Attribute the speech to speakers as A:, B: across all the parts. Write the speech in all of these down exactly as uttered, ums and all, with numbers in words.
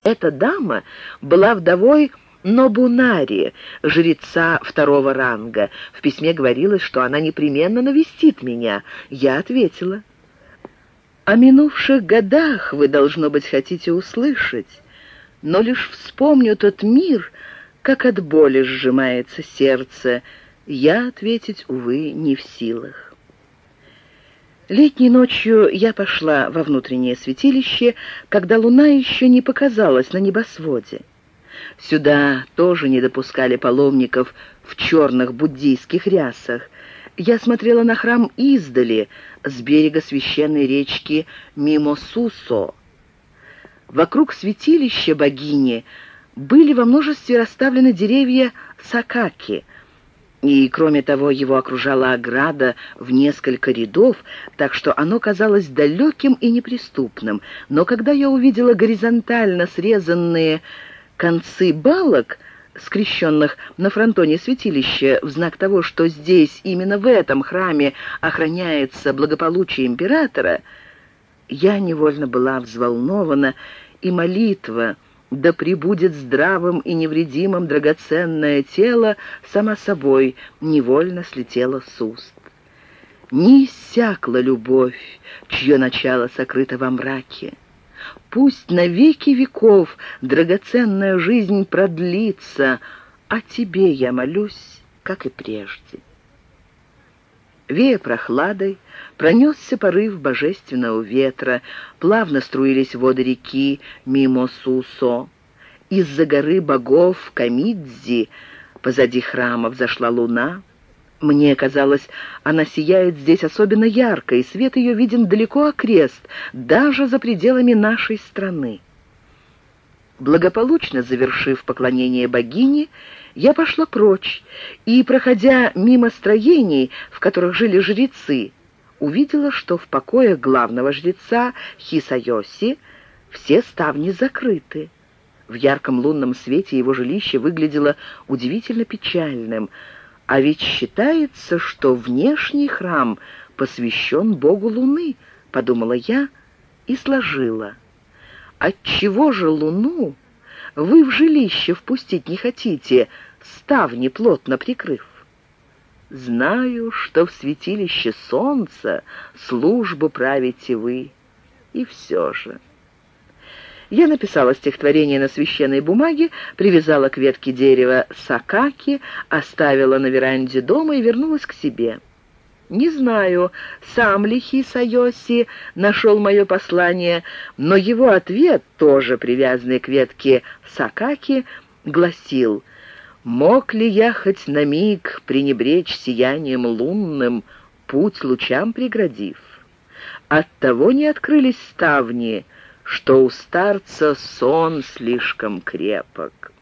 A: Эта дама была вдовой Нобунари, жреца второго ранга. В письме говорилось, что она непременно навестит меня. Я ответила: «О минувших годах вы, должно быть, хотите услышать, но лишь вспомню тот мир, как от боли сжимается сердце. Я ответить, увы, не в силах». Летней ночью я пошла во внутреннее святилище, когда луна еще не показалась на небосводе. Сюда тоже не допускали паломников в черных буддийских рясах. Я смотрела на храм издали, с берега священной речки Мимосусо. Вокруг святилища богини были во множестве расставлены деревья сакаки, и, кроме того, его окружала ограда в несколько рядов, так что оно казалось далеким и неприступным. Но когда я увидела горизонтально срезанные концы балок, скрещенных на фронтоне святилища, в знак того, что здесь, именно в этом храме, охраняется благополучие императора, я невольно была взволнована, и молитва «Да пребудет здравым и невредимым драгоценное тело» сама собой невольно слетела с уст. Не иссякла любовь, чье начало сокрыто во мраке. Пусть на веки веков драгоценная жизнь продлится, а тебе я молюсь, как и прежде. Вея прохладой, пронесся порыв божественного ветра, плавно струились воды реки Мимосусо. Из-за горы богов Камидзи позади храма взошла луна. Мне казалось, она сияет здесь особенно ярко, и свет ее виден далеко окрест, даже за пределами нашей страны. Благополучно завершив поклонение богине, я пошла прочь и, проходя мимо строений, в которых жили жрецы, увидела, что в покоях главного жреца Хисайоси все ставни закрыты. В ярком лунном свете его жилище выглядело удивительно печальным, а ведь считается, что внешний храм посвящен богу Луны, подумала я и сложила. Отчего же Луну вы в жилище впустить не хотите, ставни плотно прикрыв? Знаю, что в святилище солнца службу правите вы, и все же. Я написала стихотворение на священной бумаге, привязала к ветке дерева сакаки, оставила на веранде дома и вернулась к себе. Не знаю, сам ли Хисайоси нашел мое послание, но его ответ, тоже привязанный к ветке сакаки, гласил: «Мог ли я хоть на миг пренебречь сиянием лунным, путь лучам преградив? Оттого не открылись ставни, что у старца сон слишком крепок».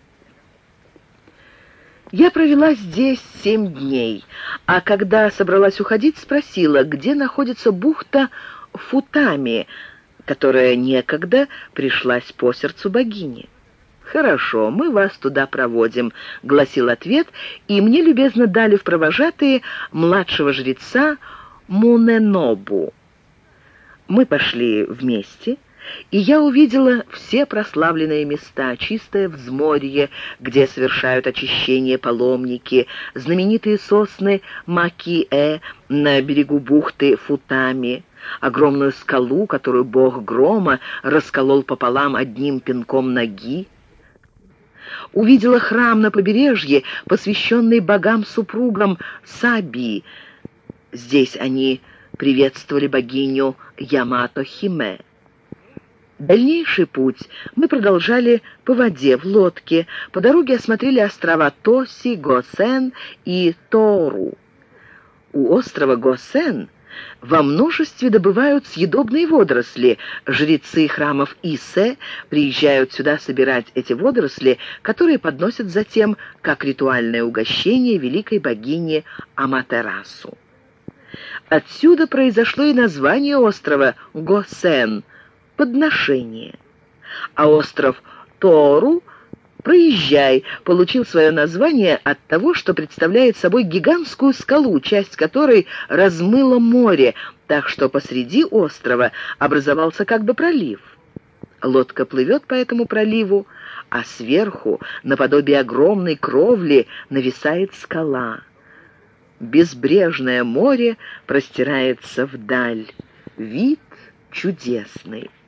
A: Я провела здесь семь дней, а когда собралась уходить, спросила, где находится бухта Футами, которая некогда пришлась по сердцу богини. «Хорошо, мы вас туда проводим», — гласил ответ, и мне любезно дали в провожатые младшего жреца Муненобу. Мы пошли вместе, и я увидела все прославленные места: чистое взморье, где совершают очищение паломники, знаменитые сосны Макиэ на берегу бухты Футами, огромную скалу, которую бог грома расколол пополам одним пинком ноги. Увидела храм на побережье, посвященный богам-супругам Саби. Здесь они приветствовали богиню Ямато-Химе. Дальнейший путь мы продолжали по воде в лодке. По дороге осмотрели острова Тоси, Госен и Тору. У острова Госен во множестве добывают съедобные водоросли. Жрецы храмов Исе приезжают сюда собирать эти водоросли, которые подносят затем как ритуальное угощение великой богине Аматерасу. Отсюда произошло и название острова Госен — подношение. А остров Тору, проезжай, получил свое название от того, что представляет собой гигантскую скалу, часть которой размыло море, так что посреди острова образовался как бы пролив. Лодка плывет по этому проливу, а сверху, наподобие огромной кровли, нависает скала. Безбрежное море простирается вдаль. Вид чудесный.